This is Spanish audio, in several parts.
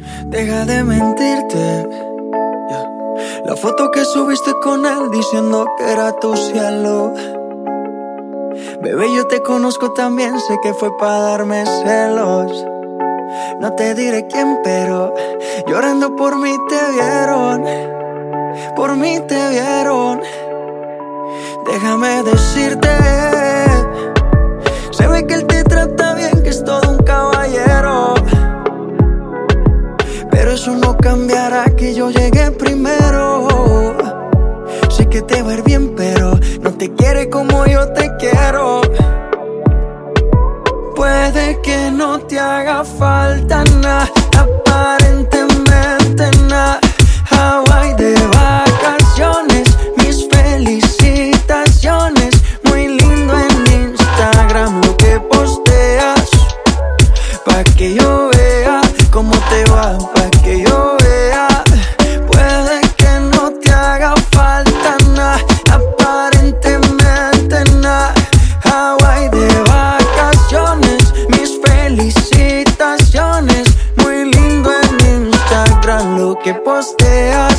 Deja de mentirte, yeah. La foto que subiste con él diciendo que era tu cielo. Bebé, yo te conozco también, sé que fue para darme celos. No te diré quién, pero llorando por mí te vieron. Por mí te vieron. Déjame decirte, se ve que él te trata bien, que es todo un caballero. Pero eso no cambiará que yo llegué primero. Sé que te va a ir bien, pero no te quiere como yo te quiero. Puede que no te haga falta nada, aparentemente nada. Hawaii de vacaciones, mis felicitaciones. Muy lindo en Instagram lo que posteas, pa' que yo vea cómo te va, pa' que yo vea. Puede que no te haga falta nada, aparentemente nada. Hawaii de vacaciones, mis felicitaciones. Muy lindo en Instagram lo que posteas,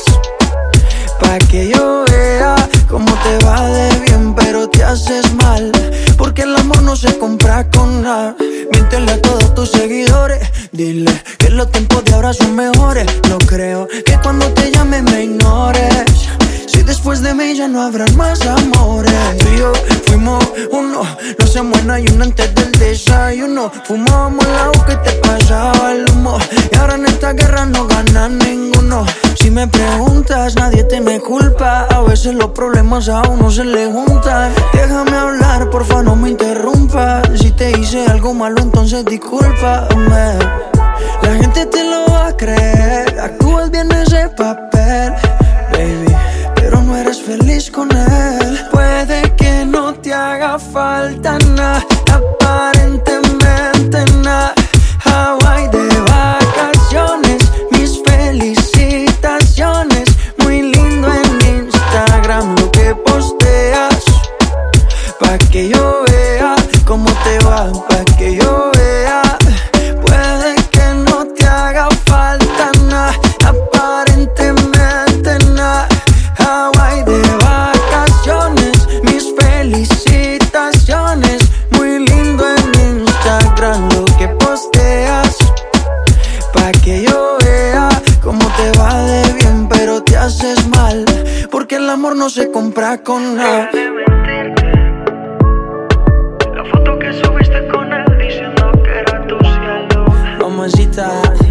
pa' que yo vea cómo te va de bien, pero te haces mal, porque el amor no se compra con nada. Miéntele a todos tus seguidores, dile que los tiempos de ahora son mejores. No creo que cuando te llame me ignores, si después de mí ya no habrán más amores. Tú y yo fuimos uno, no se muera y uno antes del desayuno. Fumábamos el agua que te pasaba el humo, y ahora en esta guerra no gana ninguno. Si me preguntas, nadie tiene culpa, a veces los problemas a uno se le juntan. Déjame hablar, porfa, no me interrumpas. Si te hice algo malo, entonces discúlpame. La gente te lo va a creer, actúas bien ese papel, baby, pero no eres feliz con él. Puede que no te haga falta nada, aparentemente nada. Hawaii de vacaciones, mis felicitaciones. Muy lindo en Instagram lo que posteas, pa' que yo vea cómo te va, pa' que yo vea. Puede que no te haga falta nada, aparentemente nada. Hawaii de vacaciones, mis felicitaciones. Muy lindo en Instagram lo que posteas, pa' que yo vea cómo te va de bien, pero te haces mal, porque el amor no se compra con nada. La foto que subiste con él diciendo que era tu cielo. Mamacita.